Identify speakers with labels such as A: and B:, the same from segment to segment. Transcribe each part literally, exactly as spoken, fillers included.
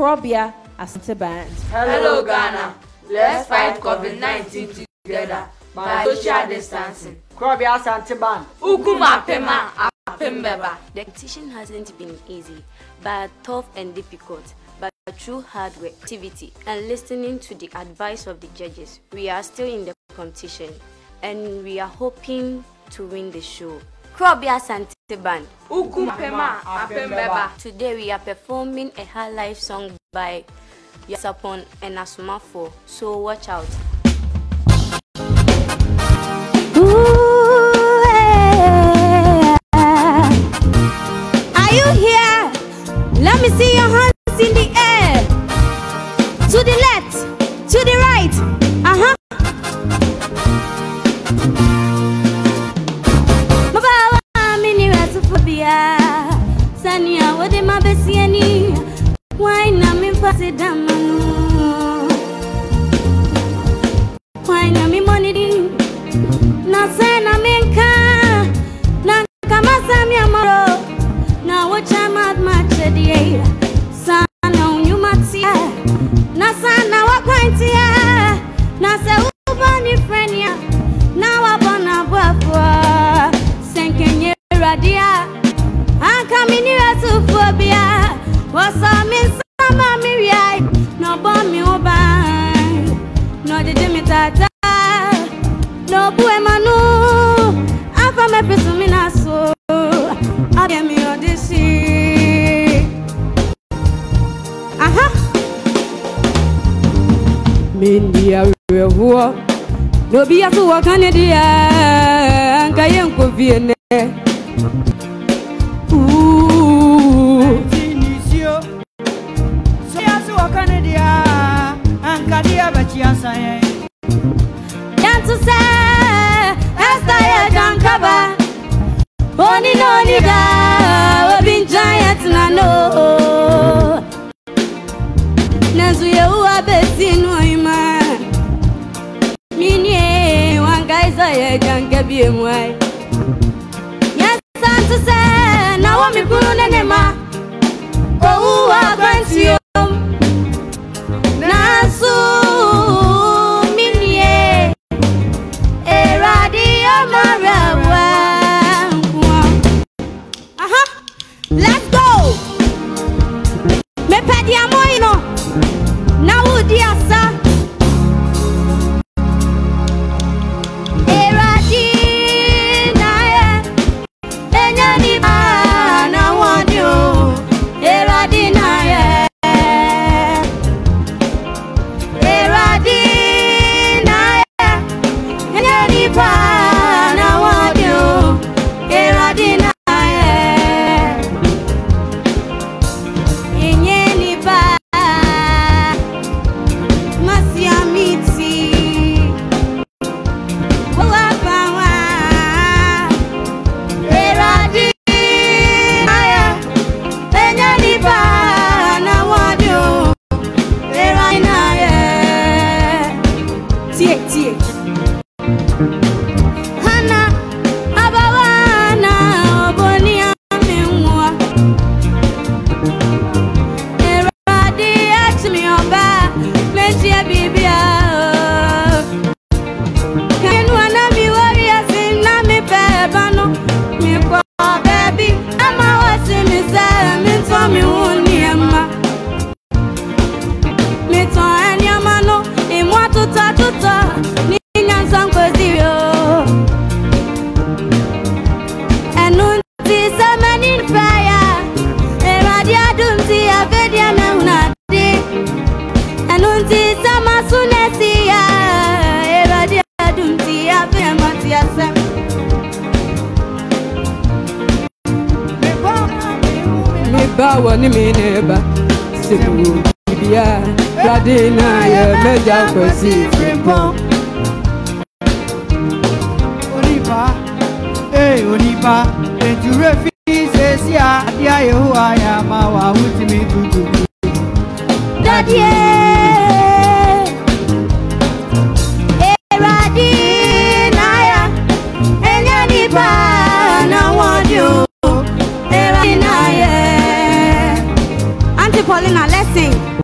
A: Korobea Asante Band.
B: Hello Ghana, let's fight COVID nineteen together by social distancing.
C: Korobea Asante Band.
B: Ukuma Pema Apembeba.
D: The competition hasn't been easy, but tough and difficult. But through hard work, activity, and listening to the advice of the judges, we are still in the competition, and we are hoping to win the show. Korobea Asante Band.
B: Ukuma Pema Apembeba.
D: Today we are performing a high life song by Yasapon and Asumafo, so watch out.
E: Ooh, yeah. Are you here? Let me see your hands in the air. To the left, to the right. Uh-huh. Baba, mini rasufobia. Sania, what am I besiani? Why na me fase damanu? Why na me money? Na sena minka. Na kama sami amaro. Na wacha mad machedi. Sana unyumatia. Na sana wakwantia. Na se ubani frenia. Na wabona bwafwa. Senkenye radia. Akamini rasufobia. Wasa min sama miriai. No bombi obai. No de jimi tata. No bue manu. Afa me pesu minaso. Abia mi odisi. Aha. Mindia rewo. No biya su wakane dia. Anka yenko viene. Ooh. Yantu se esta ye jankaba oni no niga obin giant na no Nanzu ye uwa besinu ima Minye wangaiza ye jankabi emwai Yantu se na wami kuru nenema O uwa kwentio Nasu let's go. Me pedi amoino. Na udi asa. Eradi na ye. Enya ni ba na wadio. Eradi na ye. Eradi na ye. Enya ni ba na wadio. Eradi na Bawani mineba siku bia radina ya meja kwesi frimpon
C: Onipa eh onipa enjure fi sesia dia Yehowa ya ma wa hutimi tutu
E: Dadie Eradina ya enya nipa na wadio Eradina ya Paulina, let's sing.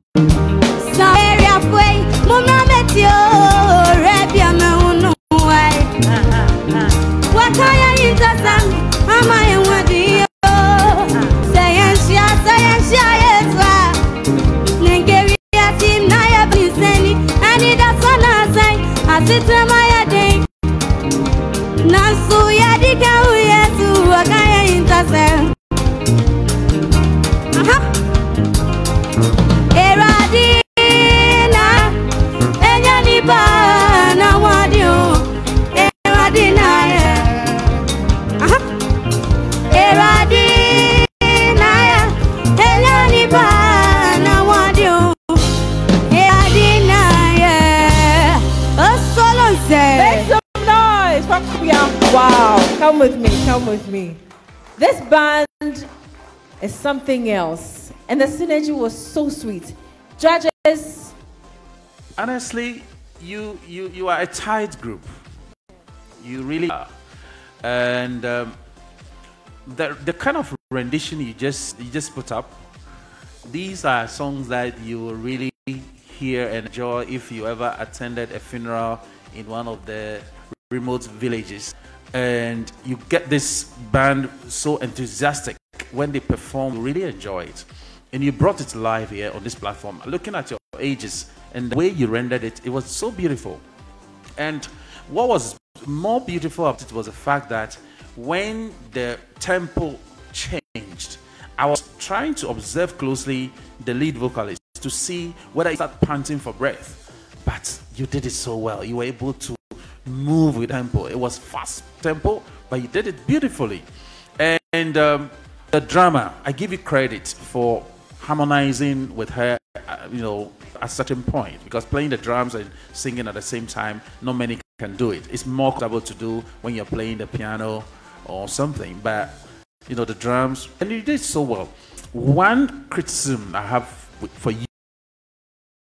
A: come with me, come with me. This band is something else. And the synergy was so sweet. Judges.
F: Honestly, you, you, you are a tight group. You really are. And um, the, the kind of rendition you just, you just put up, these are songs that you will really hear and enjoy if you ever attended a funeral in one of the remote villages. And you get this band so enthusiastic when they perform, you really enjoy it. And you brought it live here on this platform. Looking at your ages and the way you rendered it, it was so beautiful. And what was more beautiful about it was the fact that when the tempo changed, I was trying to observe closely the lead vocalist to see whether he started panting for breath. But you did it so well. You were able to move with tempo. It was fast tempo, but you did it beautifully. And um, the drummer, I give you credit for harmonizing with her, uh, you know, at a certain point, because playing the drums and singing at the same time, not many can do it. It's more comfortable to do when you're playing the piano or something, but you know, the drums, and you did so well. One criticism I have for you